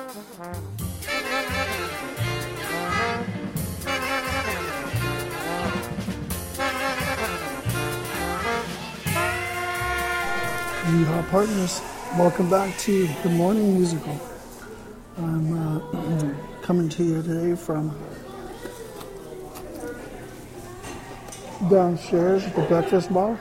Yeehaw partners, welcome back to the morning musical. I'm coming to you today from downstairs at the breakfast bar.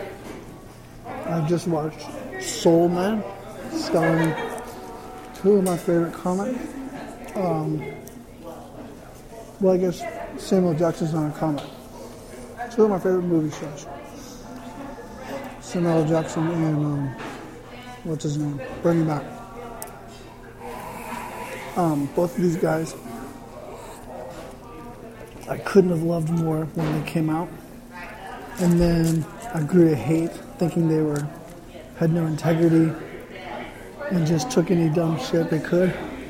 I just watched Soul Man, starring two of my favorite comics. Well, I guess Samuel Jackson's not a comic. Two of my favorite movie stars. Samuel Jackson and, what's his name? Bernie Mac. Both of these guys, I couldn't have loved more when they came out. And then I grew to hate, thinking they had no integrity and just took any dumb shit they could.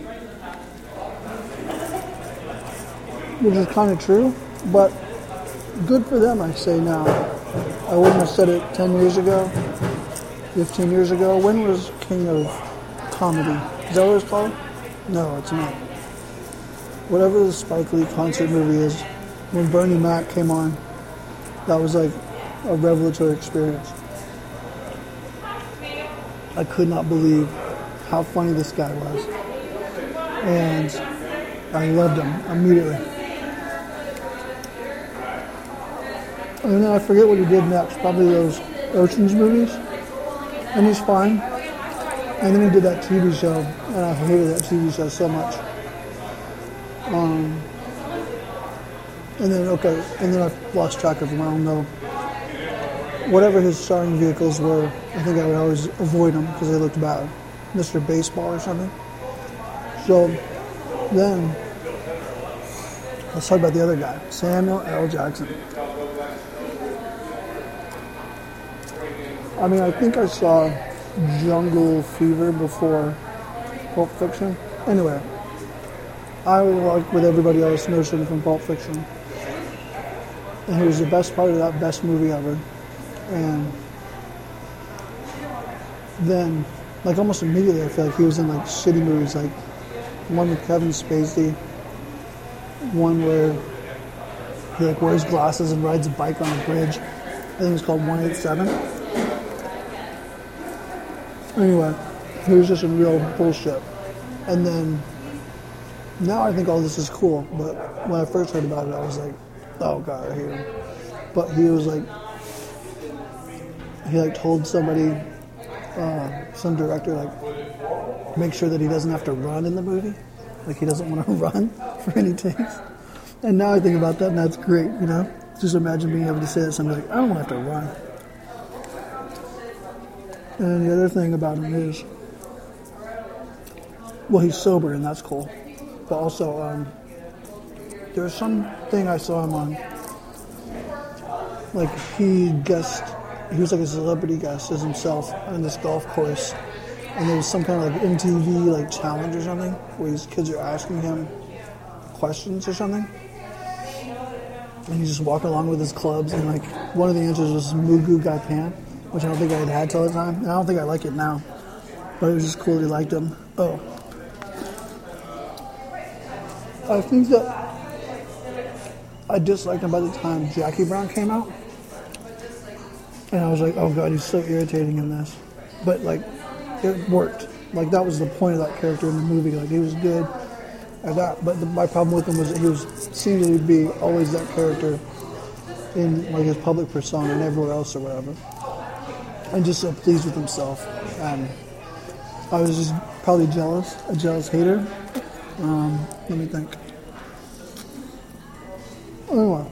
Which is kind of true, but good for them, I say now. I wouldn't have said it 10 years ago, 15 years ago. When was King of Comedy? Is that what it's called? No, it's not. Whatever the Spike Lee concert movie is, when Bernie Mac came on, that was like a revelatory experience. I could not believe how funny this guy was. And I loved him immediately. And then I forget what he did next, probably those Ocean's movies. And he's fine. And then he did that TV show, and I hated that TV show so much. And then I lost track of him. I don't know. Whatever his starring vehicles were, I think I would always avoid them because they looked bad. Mr. Baseball or something. So then, let's talk about the other guy, Samuel L. Jackson. I mean, I think I saw Jungle Fever before Pulp Fiction. Anyway, I was like with everybody else notion from Pulp Fiction. And he was the best part of that best movie ever. And then, like almost immediately, I feel like he was in like shitty movies, like one with Kevin Spacey, one where he like wears glasses and rides a bike on a bridge. I think it's called 187. Anyway, he was just in real bullshit. And then, now I think all this is cool, but when I first heard about it, I was like, oh God, I hate him. But he was like, he like told somebody, some director, like, make sure that he doesn't have to run in the movie. Like, he doesn't want to run for any takes. And now I think about that, and that's great, you know? Just imagine being able to say that to somebody, like, I don't want to have to run. And the other thing about him is, well, he's sober, and that's cool. But also, there's something I saw him on. Like, he was like a celebrity guest as himself on this golf course. And there was some kind of like MTV like challenge or something where these kids are asking him questions or something. And he's just walking along with his clubs, and like one of the answers was Mugu Gai Pan, which I don't think I had had till the time. And I don't think I like it now. But it was just cool that he liked him. Oh. I think that I disliked him by the time Jackie Brown came out. And I was like, oh God, he's so irritating in this. But like, it worked. Like, that was the point of that character in the movie. Like, he was good at that. But my problem with him was that he seemed to be always that character in like his public persona and everywhere else or whatever. And just so pleased with himself. And I was just probably jealous, a jealous hater. Let me think. Anyway,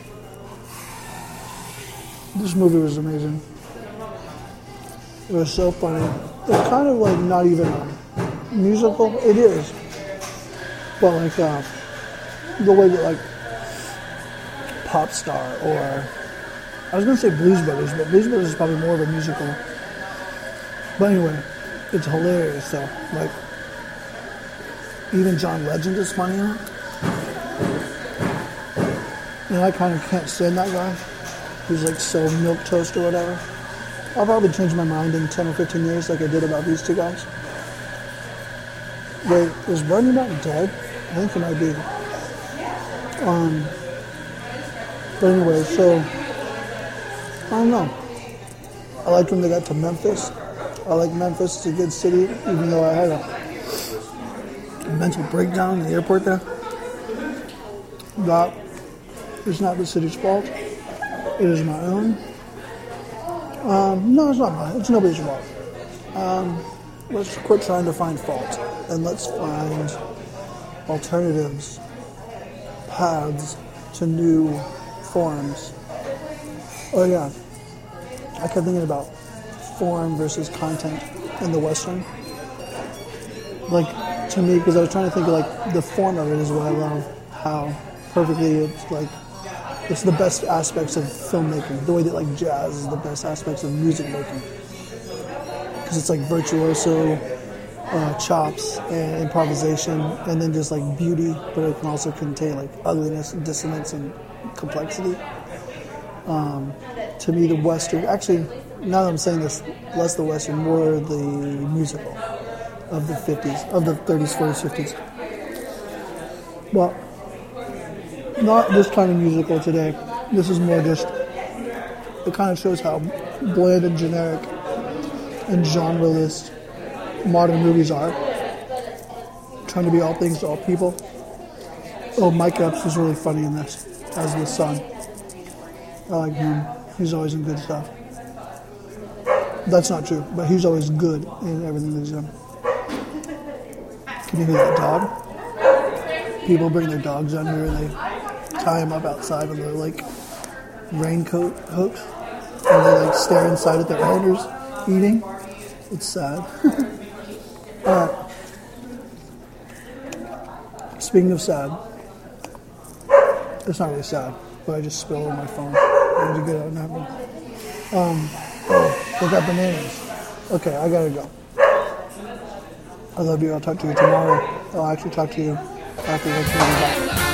this movie was amazing. It was so funny. It's kind of like not even a musical. It is, but like the way that like Pop Star or I was gonna say Blues Brothers, but Blues Brothers is probably more of a musical. But anyway, it's hilarious though. Like, even John Legend is funny in it. And I kind of can't stand that guy. He's like so milquetoast or whatever. I'll probably change my mind in 10 or 15 years like I did about these two guys. Wait, is Bernie Mac dead? I think he might be. But anyway, so I don't know. I liked when they got to Memphis. I like Memphis. It's a good city, even though I had a mental breakdown in the airport there. That is not the city's fault. It is my own. No, it's not mine. It's nobody's fault. Let's quit trying to find fault, and let's find alternatives, paths to new forms. Oh yeah, I kept thinking about form versus content in the Western. Like, to me, because I was trying to think of, like, the form of it is what I love. How perfectly it's, like, it's the best aspects of filmmaking. The way that, like, jazz is the best aspects of music making. Because it's, like, virtuoso, chops, and improvisation, and then just, like, beauty, but it can also contain, like, ugliness, dissonance, and complexity. To me, the Western, actually, now that I'm saying this, less the Western, more the musical of the 50s, of the 30s, 40s, 50s. Well, not this kind of musical today. This is more just, it kind of shows how bland and generic and genre-less modern movies are. Trying to be all things to all people. Oh, Mike Epps is really funny in this, as the son. I like him. He's always in good stuff. That's not true, but he's always good in everything that he's in. Can you hear that dog? People bring their dogs on here and they tie them up outside on their, like, raincoat hooks, and they, like, stare inside at their owners eating. It's sad. Alright. Speaking of sad, it's not really sad, but I just spilled on my phone. I need to get out and have one. They got bananas. Okay, I gotta go. I love you. I'll talk to you tomorrow. I'll actually talk to you after the movie. Bye.